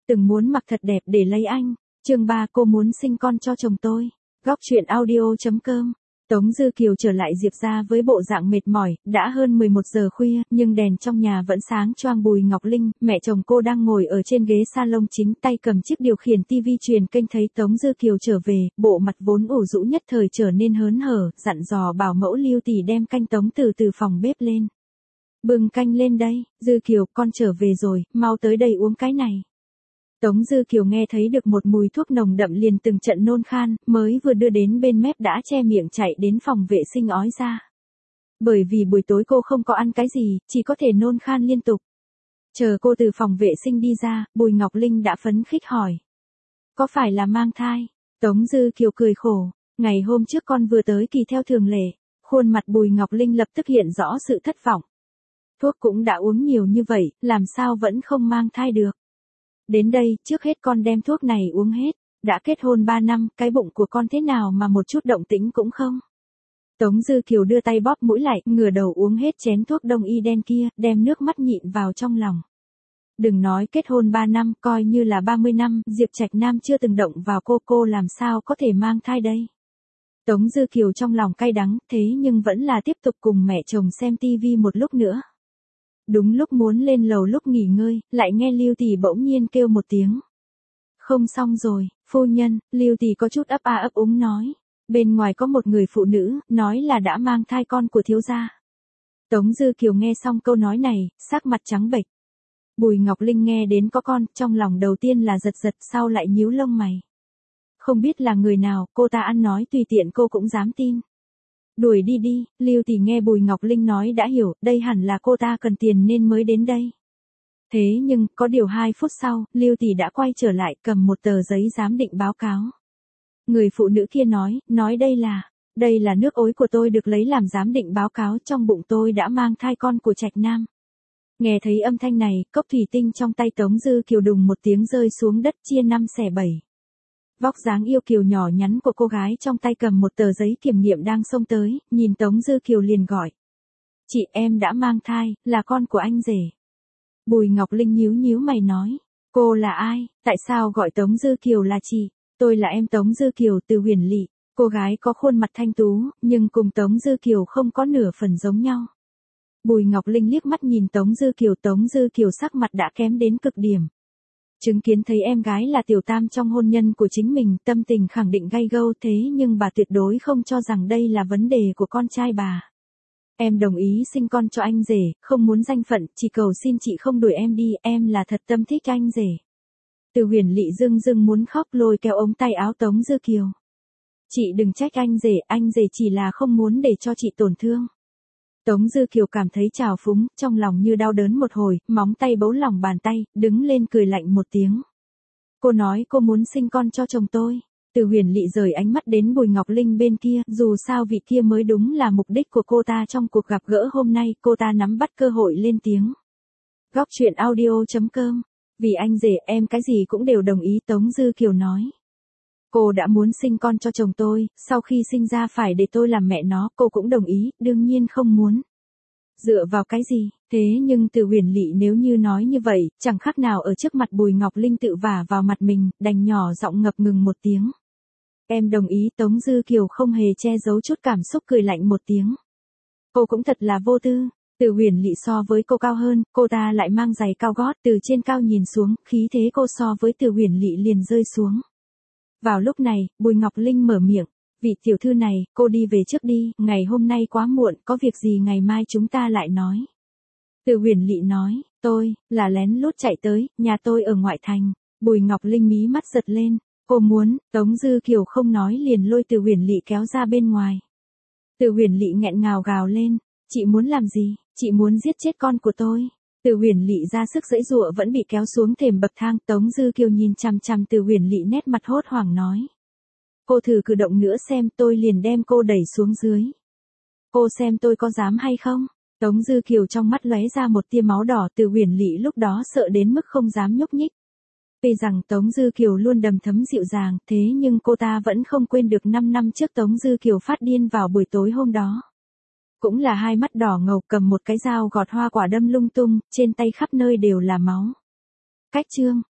từng muốn mặc thật đẹp để lấy anh. Chương 3 cô muốn sinh con cho chồng tôi. Góc truyện audio.com. Tống Dư Kiều trở lại Diệp gia với bộ dạng mệt mỏi, đã hơn 11 giờ khuya, nhưng đèn trong nhà vẫn sáng choang. Bùi Ngọc Linh, mẹ chồng cô đang ngồi ở trên ghế salon chính tay cầm chiếc điều khiển tivi truyền kênh, thấy Tống Dư Kiều trở về, bộ mặt vốn ủ rũ nhất thời trở nên hớn hở, dặn dò bảo mẫu Lưu tỷ đem canh Tống từ phòng bếp lên. Bưng canh lên đây, Dư Kiều, con trở về rồi, mau tới đây uống cái này. Tống Dư Kiều nghe thấy được một mùi thuốc nồng đậm liền từng trận nôn khan, mới vừa đưa đến bên mép đã che miệng chạy đến phòng vệ sinh ói ra. Bởi vì buổi tối cô không có ăn cái gì, chỉ có thể nôn khan liên tục. Chờ cô từ phòng vệ sinh đi ra, Bùi Ngọc Linh đã phấn khích hỏi. Có phải là mang thai? Tống Dư Kiều cười khổ. Ngày hôm trước con vừa tới kỳ theo thường lệ. Khuôn mặt Bùi Ngọc Linh lập tức hiện rõ sự thất vọng. Thuốc cũng đã uống nhiều như vậy, làm sao vẫn không mang thai được? Đến đây, trước hết con đem thuốc này uống hết. Đã kết hôn 3 năm, cái bụng của con thế nào mà một chút động tĩnh cũng không? Tống Dư Kiều đưa tay bóp mũi lại, ngửa đầu uống hết chén thuốc đông y đen kia, đem nước mắt nhịn vào trong lòng. Đừng nói kết hôn 3 năm, coi như là 30 năm, Diệp Trạch Nam chưa từng động vào cô làm sao có thể mang thai đây? Tống Dư Kiều trong lòng cay đắng, thế nhưng vẫn là tiếp tục cùng mẹ chồng xem tivi một lúc nữa. Đúng lúc muốn lên lầu lúc nghỉ ngơi, lại nghe Lưu tỷ bỗng nhiên kêu một tiếng. Không xong rồi, phu nhân, Lưu tỷ có chút ấp a ấp úng nói. Bên ngoài có một người phụ nữ, nói là đã mang thai con của thiếu gia. Tống Dư Kiều nghe xong câu nói này, sắc mặt trắng bệch. Bùi Ngọc Linh nghe đến có con, trong lòng đầu tiên là giật, sau lại nhíu lông mày. Không biết là người nào, cô ta ăn nói tùy tiện cô cũng dám tin. Đuổi đi đi, Lưu tỷ nghe Bùi Ngọc Linh nói đã hiểu, đây hẳn là cô ta cần tiền nên mới đến đây. Thế nhưng, có điều 2 phút sau, Lưu tỷ đã quay trở lại cầm một tờ giấy giám định báo cáo. Người phụ nữ kia nói đây là nước ối của tôi được lấy làm giám định báo cáo, trong bụng tôi đã mang thai con của Trạch Nam. Nghe thấy âm thanh này, cốc thủy tinh trong tay Tống Dư Kiều đùng một tiếng rơi xuống đất chia 5 xẻ 7. Vóc dáng yêu kiều nhỏ nhắn của cô gái trong tay cầm một tờ giấy kiểm nghiệm đang xông tới, nhìn Tống Dư Kiều liền gọi. Chị, em đã mang thai, là con của anh rể. Bùi Ngọc Linh nhíu mày nói. Cô là ai, tại sao gọi Tống Dư Kiều là chị? Tôi là em Tống Dư Kiều từ Huyền Lỵ. Cô gái có khuôn mặt thanh tú, nhưng cùng Tống Dư Kiều không có nửa phần giống nhau. Bùi Ngọc Linh liếc mắt nhìn Tống Dư Kiều sắc mặt đã kém đến cực điểm. Chứng kiến thấy em gái là tiểu tam trong hôn nhân của chính mình, tâm tình khẳng định gay gâu, thế nhưng bà tuyệt đối không cho rằng đây là vấn đề của con trai bà. Em đồng ý sinh con cho anh rể, không muốn danh phận, chỉ cầu xin chị không đuổi em đi, em là thật tâm thích anh rể. Từ Huyền Lỵ dưng muốn khóc, lôi kéo ống tay áo Tống Dư Kiều. Chị đừng trách anh rể chỉ là không muốn để cho chị tổn thương. Tống Dư Kiều cảm thấy trào phúng, trong lòng như đau đớn một hồi, móng tay bấu lòng bàn tay, đứng lên cười lạnh một tiếng. Cô nói cô muốn sinh con cho chồng tôi. Từ Huyền Lỵ rời ánh mắt đến Bùi Ngọc Linh bên kia, dù sao vị kia mới đúng là mục đích của cô ta trong cuộc gặp gỡ hôm nay, cô ta nắm bắt cơ hội lên tiếng. Góc truyện audio.com. Vì anh rể em cái gì cũng đều đồng ý, Tống Dư Kiều nói. Cô đã muốn sinh con cho chồng tôi, sau khi sinh ra phải để tôi làm mẹ nó, cô cũng đồng ý, đương nhiên không muốn. Dựa vào cái gì? Thế nhưng Từ Huyền Lỵ nếu như nói như vậy, chẳng khác nào ở trước mặt Bùi Ngọc Linh tự vả vào mặt mình, đành nhỏ giọng ngập ngừng một tiếng. Em đồng ý, Tống Dư Kiều không hề che giấu chút cảm xúc cười lạnh một tiếng. Cô cũng thật là vô tư. Từ Huyền Lỵ so với cô cao hơn, cô ta lại mang giày cao gót, từ trên cao nhìn xuống, khí thế cô so với Từ Huyền Lỵ liền rơi xuống. Vào lúc này, Bùi Ngọc Linh mở miệng. Vị tiểu thư này, cô đi về trước đi, ngày hôm nay quá muộn, có việc gì ngày mai chúng ta lại nói. Từ Huyền Lỵ nói, tôi, là lén lút chạy tới, nhà tôi ở ngoại thành. Bùi Ngọc Linh mí mắt giật lên, cô muốn, Tống Dư Kiều không nói liền lôi Từ Huyền Lỵ kéo ra bên ngoài. Từ Huyền Lỵ nghẹn ngào gào lên, chị muốn làm gì, chị muốn giết chết con của tôi. Từ Huyền Lỵ ra sức giãy giụa vẫn bị kéo xuống thềm bậc thang, Tống Dư Kiều nhìn chằm chằm Từ Huyền Lỵ nét mặt hốt hoảng nói. Cô thử cử động nữa xem, tôi liền đem cô đẩy xuống dưới. Cô xem tôi có dám hay không? Tống Dư Kiều trong mắt lóe ra một tia máu đỏ, Từ Huyền Lỵ lúc đó sợ đến mức không dám nhúc nhích. Tuy rằng Tống Dư Kiều luôn đầm thấm dịu dàng, thế nhưng cô ta vẫn không quên được 5 năm trước Tống Dư Kiều phát điên vào buổi tối hôm đó. Cũng là hai mắt đỏ ngầu, cầm một cái dao gọt hoa quả đâm lung tung, trên tay khắp nơi đều là máu. Cách chương